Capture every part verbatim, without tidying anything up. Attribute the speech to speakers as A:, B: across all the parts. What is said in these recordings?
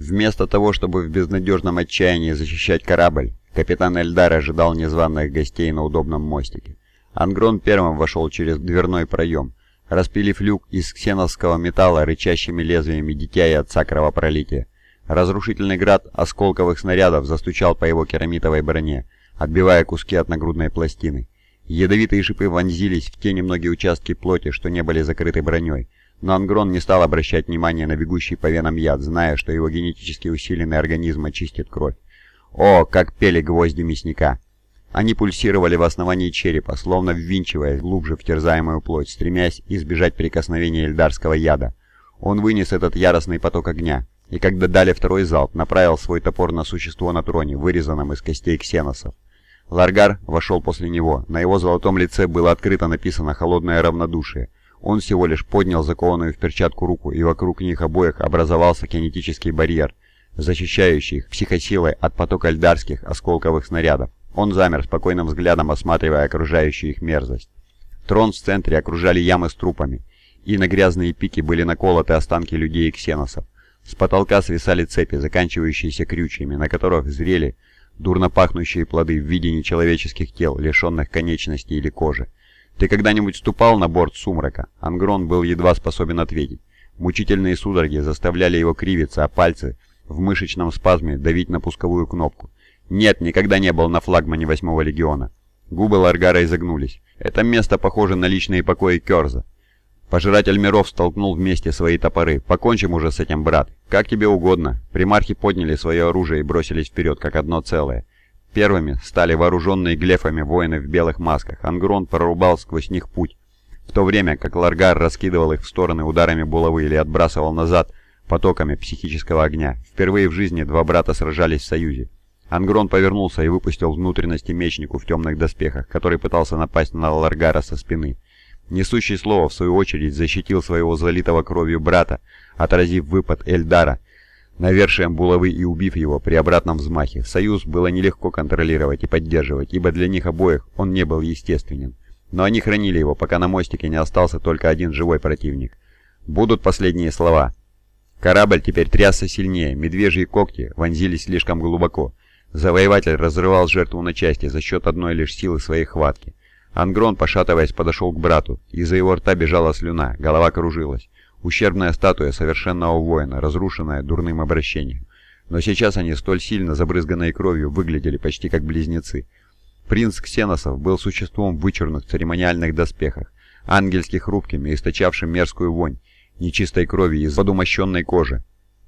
A: Вместо того, чтобы в безнадежном отчаянии защищать корабль, капитан Эльдар ожидал незваных гостей на удобном мостике. Ангрон первым вошел через дверной проем, распилив люк из ксеновского металла рычащими лезвиями дитя и отца кровопролития. Разрушительный град осколковых снарядов застучал по его керамитовой броне, отбивая куски от нагрудной пластины. Ядовитые шипы вонзились в те немногие участки плоти, что не были закрыты броней, но Ангрон не стал обращать внимания на бегущий по венам яд, зная, что его генетически усиленный организм очистит кровь. О, как пели гвозди мясника! Они пульсировали в основании черепа, словно ввинчиваясь глубже в терзаемую плоть, стремясь избежать прикосновения эльдарского яда. Он вынес этот яростный поток огня, и когда дали второй залп, направил свой топор на существо на троне, вырезанном из костей ксеносов. Ларгар вошел после него. На его золотом лице было открыто написано холодное равнодушие. Он всего лишь поднял закованную в перчатку руку, и вокруг них обоих образовался кинетический барьер, защищающий их психосилой от потока эльдарских осколковых снарядов. Он замер, спокойным взглядом осматривая окружающую их мерзость. Трон в центре окружали ямы с трупами, и на грязные пики были наколоты останки людей и ксеносов. С потолка свисали цепи, заканчивающиеся крючьями, на которых зрели дурно пахнущие плоды в виде нечеловеческих тел, лишенных конечностей или кожи. «Ты когда-нибудь ступал на борт сумрака?» Ангрон был едва способен ответить. Мучительные судороги заставляли его кривиться, а пальцы в мышечном спазме давить на пусковую кнопку. «Нет, никогда не был на флагмане восьмого легиона». Губы Ларгара изогнулись. «Это место похоже на личные покои Керза». Пожиратель миров столкнул вместе свои топоры. «Покончим уже с этим, брат. Как тебе угодно». Примархи подняли свое оружие и бросились вперед, как одно целое. Первыми стали вооруженные глефами воины в белых масках. Ангрон прорубал сквозь них путь, в то время как Ларгар раскидывал их в стороны ударами булавы или отбрасывал назад потоками психического огня. Впервые в жизни два брата сражались в союзе. Ангрон повернулся и выпустил внутренности мечнику в темных доспехах, который пытался напасть на Ларгара со спины. Несущий слово, в свою очередь, защитил своего залитого кровью брата, отразив выпад Эльдара навершием булавы и убив его при обратном взмахе. Союз было нелегко контролировать и поддерживать, ибо для них обоих он не был естественен. Но они хранили его, пока на мостике не остался только один живой противник. Будут последние слова. Корабль теперь трясся сильнее, медвежьи когти вонзились слишком глубоко. Завоеватель разрывал жертву на части за счет одной лишь силы своей хватки. Ангрон, пошатываясь, подошел к брату. Из-за его рта бежала слюна, голова кружилась. Ущербная статуя совершенного воина, разрушенная дурным обращением. Но сейчас они, столь сильно забрызганные кровью, выглядели почти как близнецы. Принц Ксеносов был существом в вычурных церемониальных доспехах, ангельски хрупким и источавшим мерзкую вонь нечистой крови из подумощенной кожи.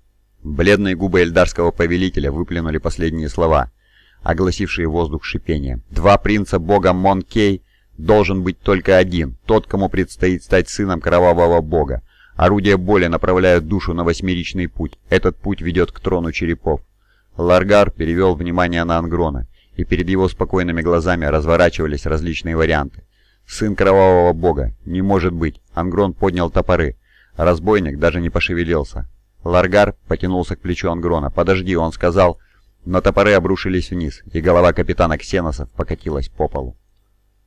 A: Бледные губы эльдарского повелителя выплюнули последние слова, огласившие воздух шипением. «Два принца бога Монкей должен быть только один, тот, кому предстоит стать сыном кровавого бога. Орудия боли направляют душу на восьмеричный путь. Этот путь ведет к трону черепов». Ларгар перевел внимание на Ангрона, и перед его спокойными глазами разворачивались различные варианты. «Сын кровавого бога. Не может быть». Ангрон поднял топоры. Разбойник даже не пошевелился. Ларгар потянулся к плечу Ангрона. «Подожди», — он сказал, но топоры обрушились вниз, и голова капитана Ксеносов покатилась по полу.